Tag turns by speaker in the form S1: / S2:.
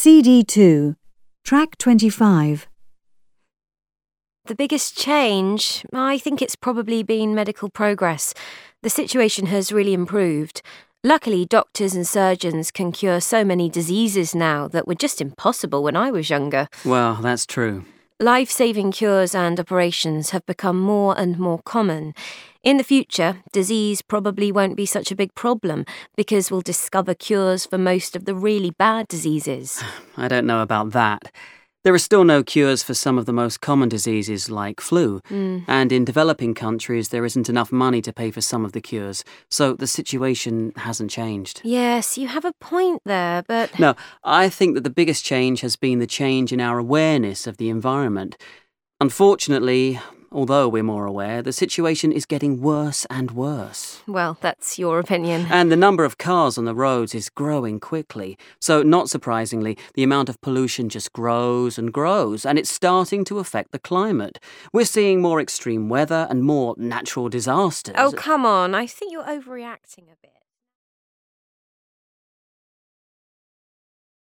S1: CD2, Track 25.
S2: The biggest change? I think it's probably been medical progress. The situation has really improved. Luckily, doctors and surgeons can cure so many diseases now that were just impossible when I was younger.
S3: Well, that's true.
S2: Life-saving cures and operations have become more and more common. In the future, disease probably won't be such a big problem because we'll discover cures for most of the really bad diseases.
S3: I don't know about that. There are still no cures for some of the most common diseases like flu, and in developing countries there isn't enough money to pay for some of the cures, so the situation hasn't changed.
S2: Yes, you have a point there, but...
S3: No, I think that the biggest change has been the change in our awareness of the environment. Unfortunately, although we're more aware, the situation is getting worse and worse.
S2: Well, that's your opinion.
S3: And the number of cars on the roads is growing quickly. So, not surprisingly, the amount of pollution just grows and grows, and it's starting to affect the climate. We're seeing more extreme weather and more natural disasters.
S2: Oh, come on. I think you're overreacting a bit.